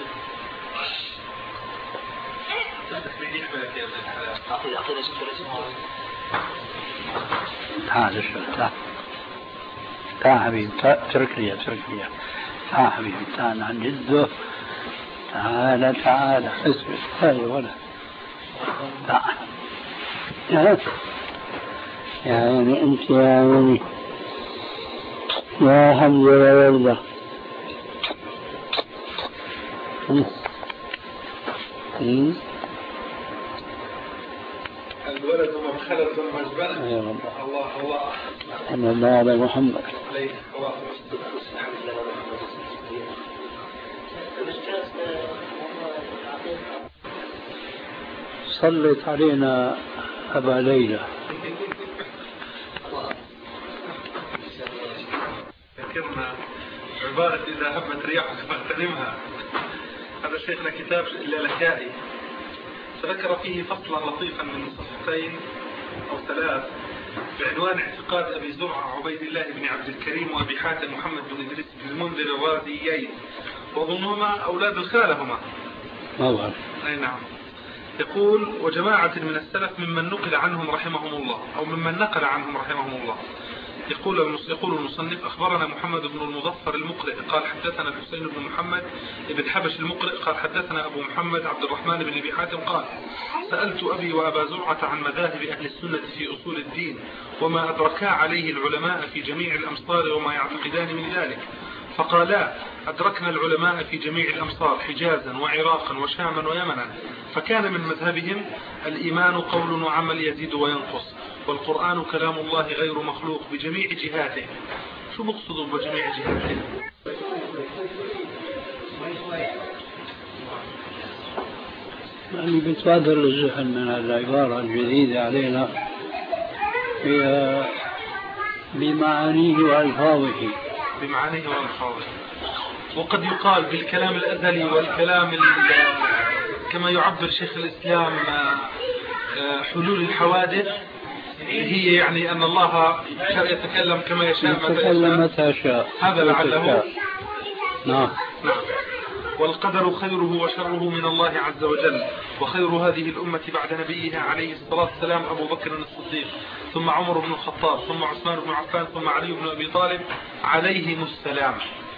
تعال تعال تعال حبيبي، اترك لي اترك لي تعال حبيبي، تعال عن جده، تعال تعال اثبت. هاي ولا تعال يا يا عيني انت يا عيني يا حمزة يا ولده. الولد مبخلة مجبنة. يا رب. الله الله. صلى الله على محمد. عليه الله. صلت علينا أبا ليلى. ذكرنا عبارة إذا هبت رياحك فاغتنمها. هذا شيخنا كتاب اللالكائي، فذكر فيه فصلا لطيفا من صفحتين أو ثلاث بعنوان اعتقاد أبي زرعة عبيد الله بن عبد الكريم وأبي حاتم محمد بن إدريس بن المنذر الرازيين، وأظنهما أولاد الخالهما. طبعا. أي نعم. يقول: وجماعة من السلف ممن نقل عنهم رحمهم الله أو ممن نقل عنهم رحمهم الله. يقول يقول المصنف: أخبرنا محمد بن المظفر المقرئ قال حدثنا الحسين بن محمد بن حبش المقرئ قال حدثنا أبو محمد عبد الرحمن بن أبي حاتم قال: سألت أبي وأبا زرعة عن مذاهب أهل السنة في أصول الدين وما أدركا عليه العلماء في جميع الأمصار وما يعتقدان من ذلك، فقالا: أدركنا العلماء في جميع الأمصار حجازا وعراقا وشاما ويمنا، فكان من مذهبهم الإيمان قول وعمل يزيد وينقص، والقرآن كلام الله غير مخلوق بجميع جهاته. شو مقصود بجميع جهاته؟ يعني بتبادر للذهن من العبارة الجديدة علينا هي بمعانيه وألفاظه. بمعانيه وألفاظه. وقد يقال بالكلام الأزلي والكلام كما يعبر شيخ الإسلام حلول الحوادث، هي يعني أن الله يتكلم كما يشاء يتكلم متى شاء. هذا لعله. نعم. نعم. والقدر خيره وشره من الله عز وجل، وخير هذه الأمة بعد نبيها عليه الصلاة والسلام أبو بكر الصديق، ثم عمر بن الخطاب، ثم عثمان بن عفان، ثم علي بن أبي طالب عليهم السلام.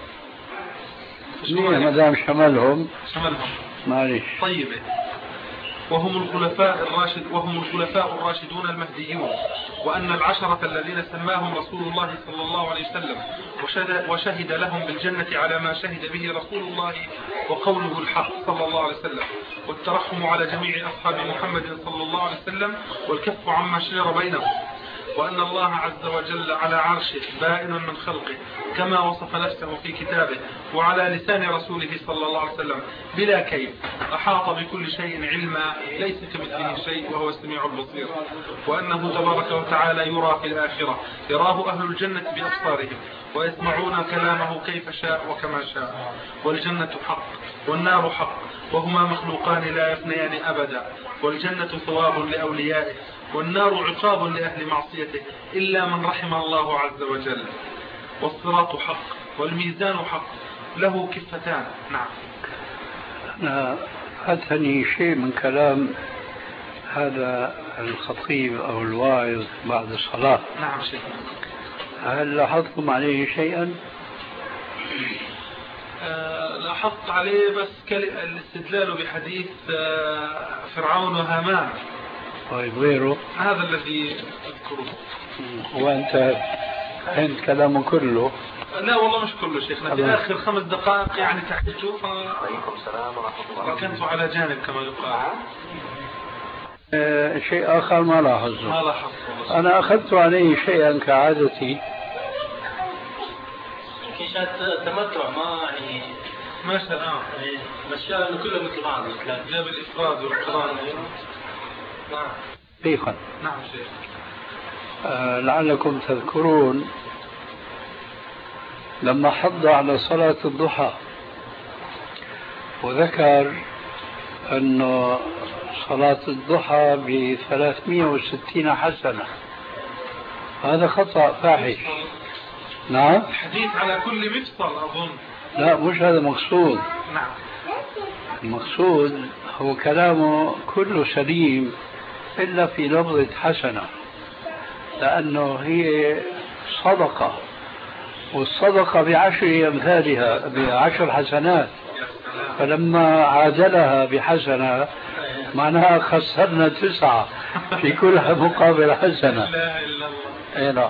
ما دام شملهم شملهم معلش. طيب. وهم الخلفاء الراشد وهم الخلفاء الراشدون المهديون، وأن العشرة الذين سماهم رسول الله صلى الله عليه وسلم وشهد لهم بالجنة على ما شهد به رسول الله وقوله الحق صلى الله عليه وسلم، والترحم على جميع أصحاب محمد صلى الله عليه وسلم، والكف عما شجر بينهم، وأن الله عز وجل على عرشه بائن من خلقه كما وصف نفسه في كتابه وعلى لسان رسوله صلى الله عليه وسلم بلا كيف، أحاط بكل شيء علما ليس كمثله شيء وهو السميع البصير، وأنه تبارك وتعالى يرى في الآخرة، يراه أهل الجنة بأبصارهم ويسمعون كلامه كيف شاء وكما شاء، والجنة حق والنار حق وهما مخلوقان لا يفنيان أبدا، والجنة ثواب لأوليائه والنار عقاب لأهل معصيته إلا من رحم الله عز وجل، والصراط حق والميزان حق له كفتان. نعم. أنا أتني شيء من كلام هذا الخطيب أو الواعظ بعد الصلاة. نعم شيخ. هل لاحظتم عليه شيئا؟ آه لاحظت عليه بس الاستدلال بحديث آه فرعون وهامان. طيب غيره؟ هذا الذي أذكره. وأنت فهمت كلامه كله؟ لا والله مش كله شيخنا، في آخر خمس دقائق يعني تحدثوا. عليكم السلام ورحمة الله. ركنت على جانب كما يقال. أه شيء آخر ما لاحظته. ما لاحظته. أنا أخذت عليه شيئا كعادتي. كيشات التمتع ما يعني ما شاء الله. مشاء إنه كله مثل بعض. جاب الإفراد والقران. نعم. دقيقا. نعم شيخ. أه لعلكم تذكرون لما حض على صلاة الضحى وذكر أنه صلاة الضحى بثلاثمائة وستين حسنة، هذا خطأ فاحش. نعم. الحديث على كل مفصل أظن. لا مش هذا مقصود. نعم. المقصود هو كلامه كله سليم إلا في لفظة حسنة، لأنه هي صدقة، والصدقة بعشر أمثالها بعشر حسنات، فلما عادلها بحسنة معناها خسرنا تسعة في كلها مقابل حسنة. لا إلا الله. لا.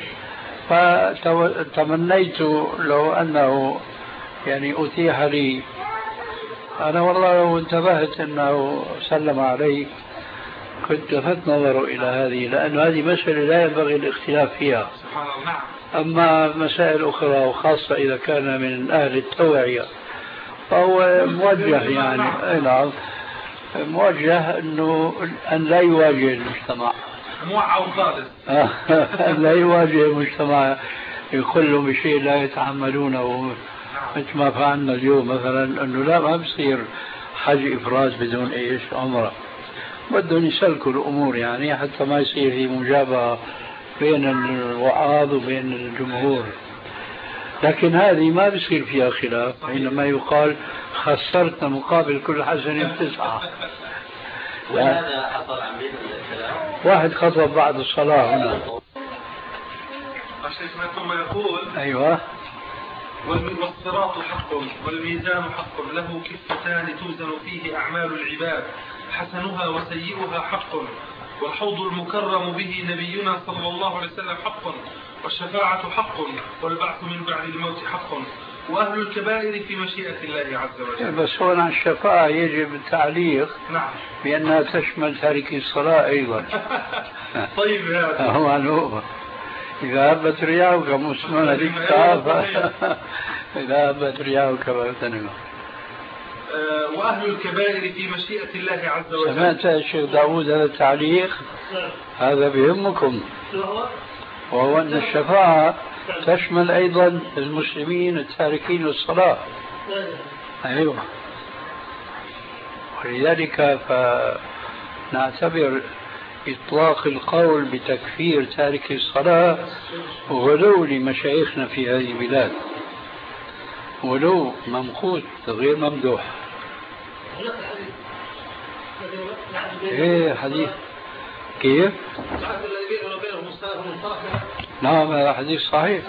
فتمنيت لو أنه يعني أتيح لي، أنا والله لو انتبهت أنه سلم علي كنت لفت نظره إلى هذه، لأن هذه مسألة لا ينبغي الاختلاف فيها. سبحان الله. نعم. أما مسائل أخرى وخاصة إذا كان من أهل التوعية فهو موجه يعني نعم موجه أنه أن لا يواجه المجتمع، موعى وخالص أن لا يواجه المجتمع يقول له بشيء لا يتحملونه، مثل ما فعلنا اليوم مثلا أنه لا ما بصير حج إفراد بدون إيش عمرة، بدهم يسلكوا الأمور يعني حتى ما يصير في مجابهة بين الوعاظ وبين الجمهور. لكن هذه ما بيصير فيها خلاف حينما يقال خسرتنا مقابل كل حسنة تسعة. وهذا حصل عن بين الكلام. واحد خطب بعد الصلاة هنا. ثم يقول أيوة والصراط حق والميزان حق له كفتان توزن فيه أعمال العباد حسنها وسيئها حق والحوض المكرم به نبينا صلى الله عليه وسلم حق والشفاعة حق والبعث من بعد الموت حق وأهل الكبائر في مشيئة الله عز وجل. بس هون عن الشفاعة يجب التعليق نعم بأنها تشمل تارك الصلاة أيضا. طيب هذا هو عنه إذا هبت رياحك مسنونة للكعبة إذا هبت رياحك فاغتنمها. وأهل الكبائر في مشيئة الله عز وجل. سمعت الشيخ داود هذا التعليق؟ هذا بيهمكم، وهو أن الشفاعة تشمل أيضا المسلمين التاركين للصلاة. أيوة. ولذلك فنعتبر إطلاق القول بتكفير تارك الصلاة غلو لمشايخنا في هذه البلاد، غلو ممقوت غير ممدوح. ايه حديث كيف؟ نعم هذا حديث صحيح.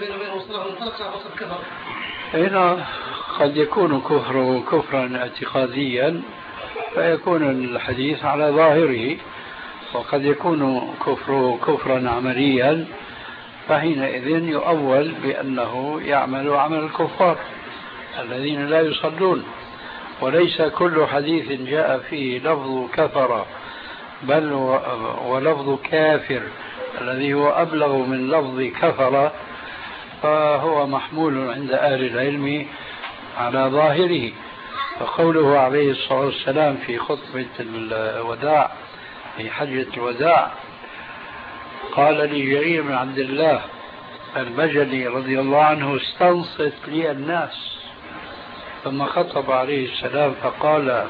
هنا قد يكون كفر كفرا اعتقاديا فيكون الحديث على ظاهره، وقد يكون كفر كفرا عمليا فحينئذ يؤول بأنه يعمل عمل الكفار الذين لا يصلون. وليس كل حديث جاء فيه لفظ كفر بل ولفظ كافر الذي هو أبلغ من لفظ كفر فهو محمول عند أهل العلم على ظاهره. فقوله عليه الصلاة والسلام في خطبة الوداع في حجة الوداع قال لجرير بن عبد الله البجلي رضي الله عنه استنصت لي الناس، ثم خطب عليه السلام فقال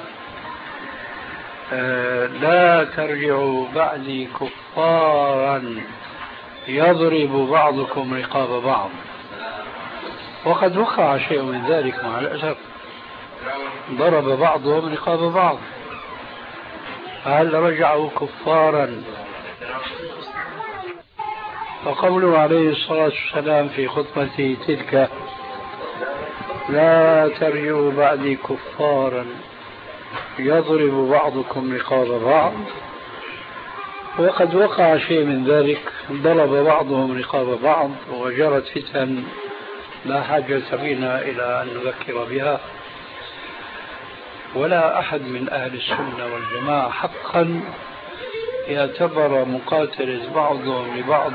آه لا ترجعوا بعدي كفارا يضرب بعضكم رقاب بعض. وقد وقع شيء من ذلك مع الأسف، ضرب بعضهم رقاب بعض، فهل رجعوا كفارا؟ فقوله عليه الصلاة والسلام في خطبته تلك لا ترجعوا بعدي كفارا يضرب بعضكم رقاب بعض، وقد وقع شيء من ذلك، ضرب بعضهم رقاب بعض وجرت فتن لا حاجة بنا إلى أن نذكر بها. ولا أحد من أهل السنة والجماعة حقا يعتبر مقاتلة بعضهم لبعض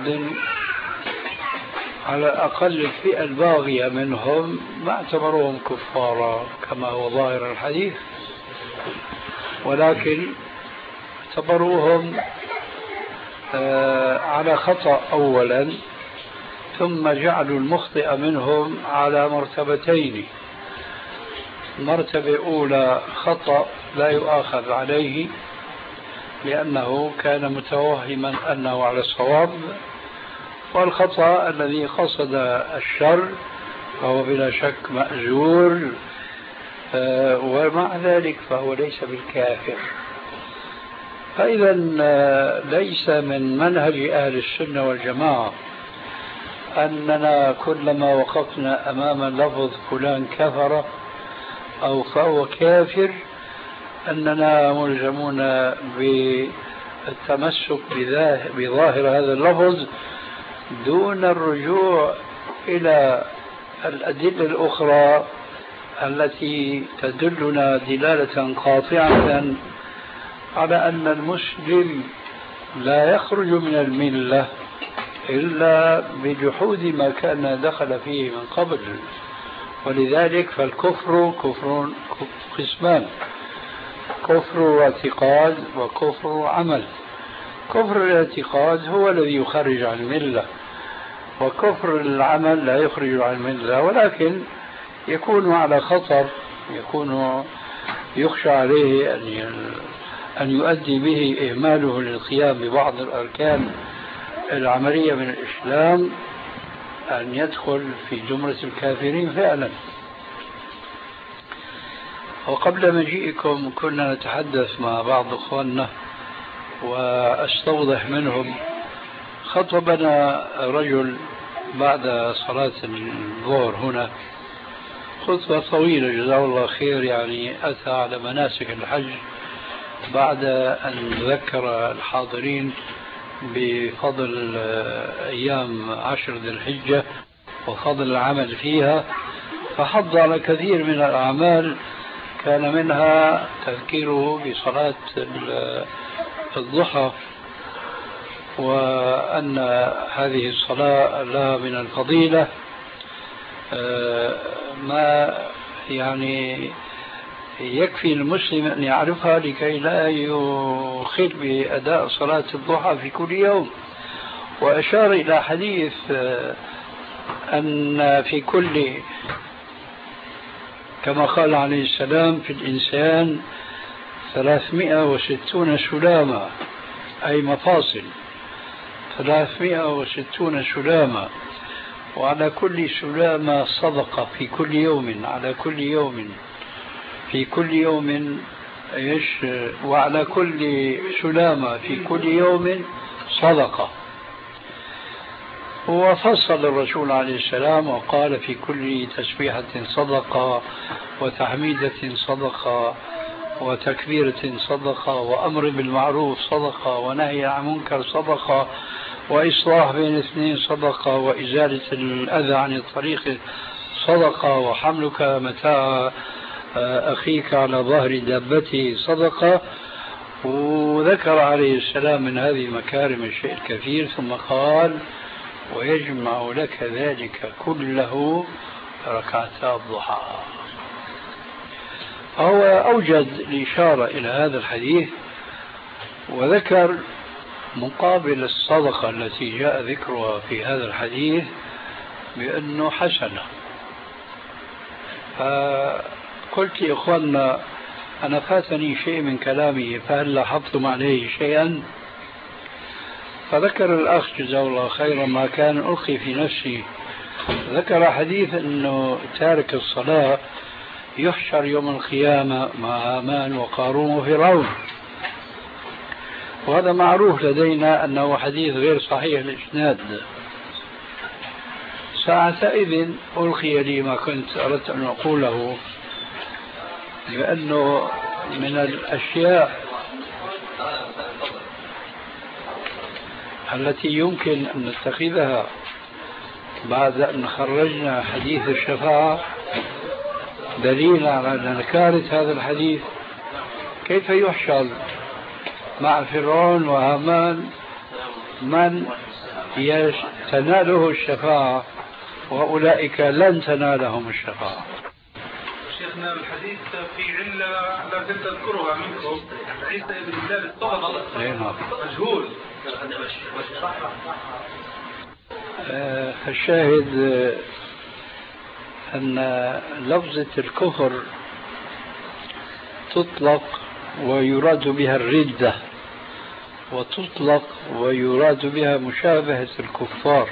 على الأقل الفئة الباغية منهم ما اعتبروهم كفارا كما هو ظاهر الحديث، ولكن اعتبروهم على خطأ أولا، ثم جعلوا المخطئ منهم على مرتبتين: مرتبة أولى خطأ لا يؤاخذ عليه لأنه كان متوهما أنه على الصواب، والخطأ الذي قصد الشر فهو بلا شك مأجور، ومع ذلك فهو ليس بالكافر. فإذا ليس من منهج أهل السنة والجماعة أننا كلما وقفنا أمام لفظ فلان كفر أو فهو كافر أننا ملزمون بالتمسك بظاهر هذا اللفظ دون الرجوع إلى الأدلة الأخرى التي تدلنا دلالة قاطعة على أن المسلم لا يخرج من الملة إلا بجحود ما كان دخل فيه من قبل. ولذلك فالكفر كفر قسمان: كفر اعتقاد وكفر عمل. كفر الاعتقاد هو الذي يخرج عن الملة، وكفر العمل لا يخرج عن الملة، ولكن يكون على خطر، يكون يخشى عليه أن أن يؤدي به إهماله للقيام ببعض الأركان العملية من الإسلام أن يدخل في جملة الكافرين فعلا. وقبل مجيئكم كنا نتحدث مع بعض أخواننا وأستوضح منهم. خطبنا رجل بعد صلاة الظهر هنا خطبة طويلة جزاه الله خير، يعني أتى على مناسك الحج بعد أن ذكر الحاضرين بفضل أيام عشر ذي الحجة وفضل العمل فيها، فحض على كثير من الأعمال كان منها تذكيره بصلاة الضحى، وأن هذه الصلاة لها من الفضيلة ما يعني يكفي المسلم أن يعرفها لكي لا يخل بأداء صلاة الضحى في كل يوم. وأشار إلى حديث أن في كل، كما قال عليه السلام، في الإنسان ثلاثمائة وستون سلامة، أي مفاصل ثلاثمائة وستون سلامة، وعلى كل سلامة صدقة في كل يوم، على كل يوم في كل يوم إيش، وعلى كل سلامة في كل يوم صدقة. وفصل الرسول عليه السلام وقال في كل تسبيحة صدقة، وتحميدة صدقة، وتكبيرة صدقة، وأمر بالمعروف صدقة، ونهي عن منكر صدقة، وإصلاح بين اثنين صدقة، وإزالة الأذى عن الطريق صدقة، وحملك متاع أخيك على ظهر دابته صدقة. وذكر عليه السلام من هذه المكارم الشيء الكثير، ثم قال ويجمع لك ذلك كله ركعتا الضحى. فهو أوجد الإشارة إلى هذا الحديث وذكر مقابل الصدقة التي جاء ذكرها في هذا الحديث بأنه حسنة. فقلت يا إخواننا أنا فاتني شيء من كلامه، فهل لاحظتم عليه شيئا؟ فذكر الأخ جزاه الله خيرا ما كان ألقي في نفسي. ذكر حديث أنه تارك الصلاة يحشر يوم القيامة مع هامان وقارون وفرعون، وهذا معروف لدينا أنه حديث غير صحيح الإسناد. ساعتئذ ألقي لي ما كنت أردت أن أقوله، لأنه من الأشياء التي يمكن أن نتخذها بعد أن خرجنا حديث الشفاعة دليل على نكارة هذا الحديث. كيف يحشر مع فرعون وهامان من تناله الشفاعة وأولئك لن تنالهم الشفاعة؟ شيخنا الحديث في علة لا تذكرها منكم، عيسى بن الله الطغى مجهول. الشاهد أن لفظة الكفر تطلق ويراد بها الردة، وتطلق ويراد بها مشابهة الكفار.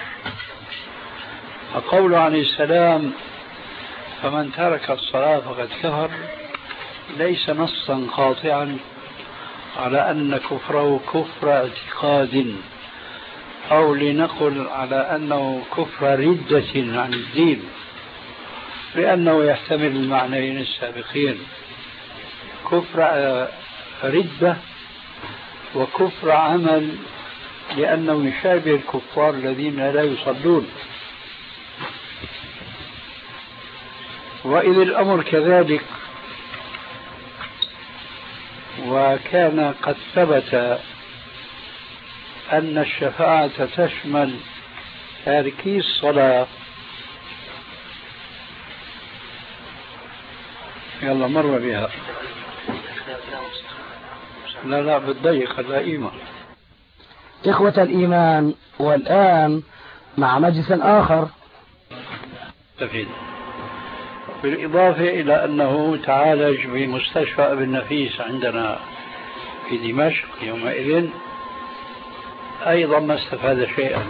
فقول عليه السلام فمن ترك الصلاة فقد كفر ليس نصا قاطعا على أن كفره كفر اعتقاد، أو لنقل على أنه كفر ردة عن الدين، لأنه يحتمل المعنيين السابقين، كفر ردة وكفر عمل، لأنه يشابه الكفار الذين لا يصلون. وإذ الأمر كذلك، وكان قد ثبت أن الشفاعة تشمل تاركي الصلاة. يلا مر بها، لا لا بالضيق اللئيمة. إخوة الإيمان، والآن مع مجلس آخر تفيد، بالإضافة إلى أنه تعالج بمستشفى ابن نفيس عندنا في دمشق يومئذ أيضا ما استفاد شيئا.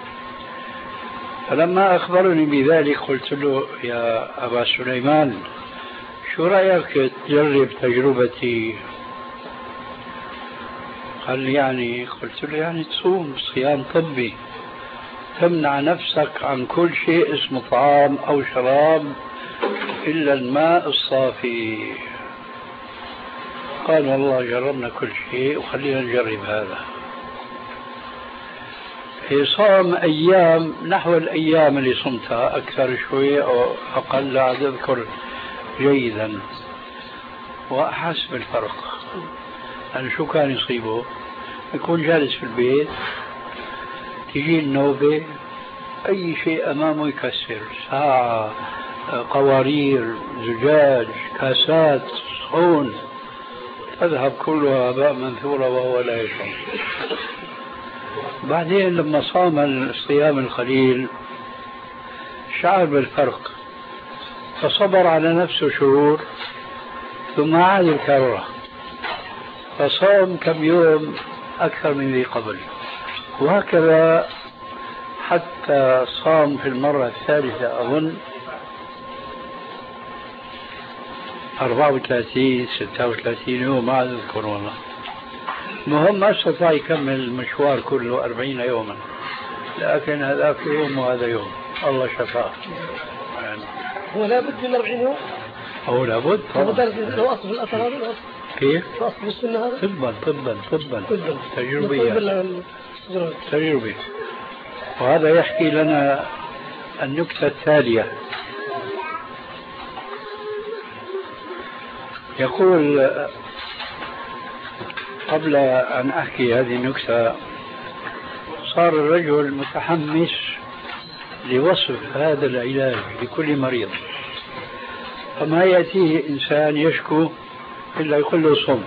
فلما أخبرني بذلك قلت له يا أبا سليمان شو رأيك تجرب تجربتي؟ قال لي يعني؟ قلت له يعني تصوم صيام طبي تمنع نفسك عن كل شيء اسمه طعام أو شراب إلا الماء الصافي. قال والله جربنا كل شيء وخلينا نجرب هذا. في صام أيام نحو الأيام اللي صمتها أكثر شوي أو أقل لا أذكر جيدا، وأحس بالفرق. أنا شو كان يصيبه؟ يكون جالس في البيت تجي النوبة أي شيء أمامه يكسر، ساعة، قوارير، زجاج، كاسات، صحون، تذهب كلها هباء منثورة وهو لا يشعر. بعدين لما صام الصيام القليل شعر بالفرق فصبر على نفسه شهور ثم عاد الكرة فصام كم يوم أكثر من ذي قبل، وهكذا حتى صام في المرة الثالثة أظن أربعة وثلاثين ستة وثلاثين يوم ما أذكر والله. المهم ما استطاع يكمل المشوار كله أربعين يوما، لكن هذاك يوم وهذا يوم الله شفاه يعني. هو لابد من أربعين يوم؟ هو لابد طبعا. لو أصل الأثر هذا الأصل كيف؟ أصل السنة هذا؟ طبا طبا طبا تجربية تجربية تجربة. وهذا يحكي لنا النكتة التالية. يقول قبل أن أحكي هذه النكتة صار الرجل متحمس لوصف هذا العلاج لكل مريض، فما يأتيه إنسان يشكو إلا يقول له صم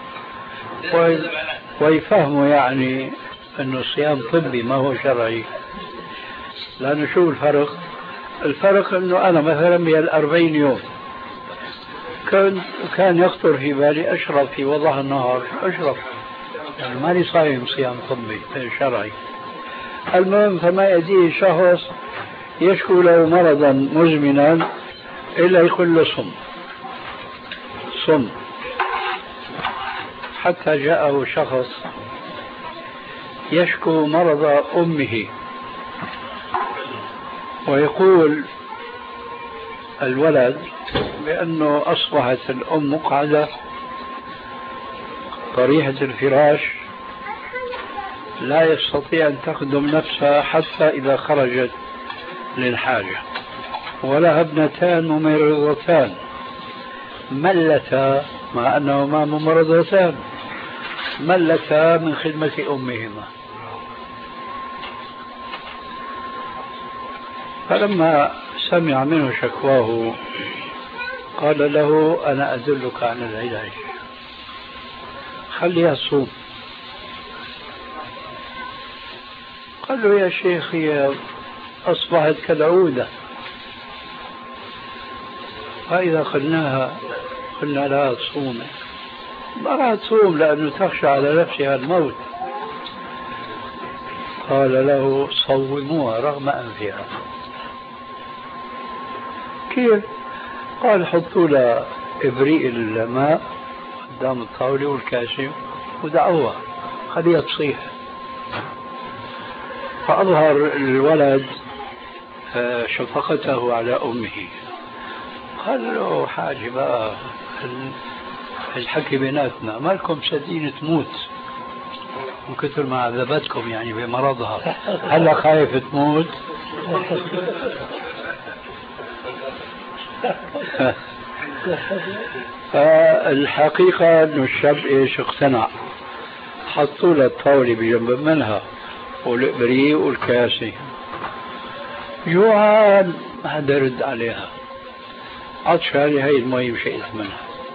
ويفهمه يعني أنه الصيام طبي ما هو شرعي. لأنه شو الفرق؟ الفرق أنه أنا مثلا بالأربعين يوم كان كان يخطر في بالي أشرب في وضح النهار، أشرب يعني ماني صايم صيام طبي شرعي. المهم فما يأتيه شخص يشكو له مرضا مزمنا إلا يقول له صم صم. حتى جاءه شخص يشكو مرض أمه ويقول الولد بأنه أصبحت الأم مقعدة طريحة الفراش لا يستطيع أن تخدم نفسها حتى إذا خرجت للحاجة، ولها ابنتان ممرضتان ملتا مع أنهما ممرضتان ملتا من خدمة أمهما. فلما سمع منه شكواه قال له أنا أدلك عن العلاج، خليها تصوم. قال له يا شيخ هي أصبحت كالعودة، فإذا قلناها قلنا لها تصوم ما راح تصوم لأنه تخشى على نفسها الموت. قال له صوموها رغم أنفها. كيف؟ قال حطوا لها إبريق الماء قدام الطاولة والكاسة ودعوها خليها تصيح. فأظهر الولد شفقته على أمه. قال له حاجة بقى الحكي بيناتنا ما لكم سدين تموت من كثر ما عذبتكم يعني بمرضها، هلا خايف تموت؟ فالحقيقة أنه الشاب إيش اقتنع. حطوا له الطاولة بجنب منها والإبريق والكاسة، جوعان ما حدا يرد عليها، عطشان هي المي مشيت منها.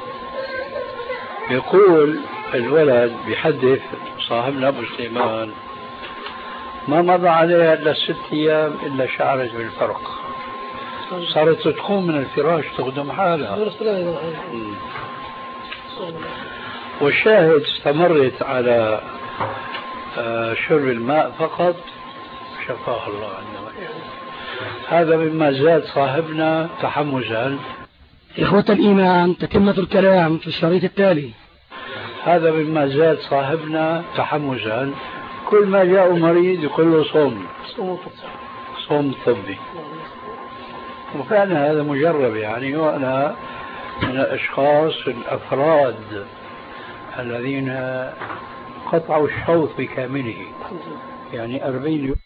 يقول الولد بيحدث صاحبنا أبو سليمان ما مضى عليها إلا ست أيام إلا شعرت بالفرق، صارت تقوم من الفراش تخدم حالها. والشاهد استمرت على شرب الماء فقط شفاه الله عنا. هذا مما زاد صاحبنا تحمسا. إخوة الإيمان، تتمة الكلام في الشريط التالي. هذا مما زاد صاحبنا تحمسا، كل ما جاء مريض يقول له صوم صوم طبي، وفعلا هذا مجرب يعني. وأنا من الأشخاص الأفراد الذين قطعوا الشوط بكامله، يعني أربعين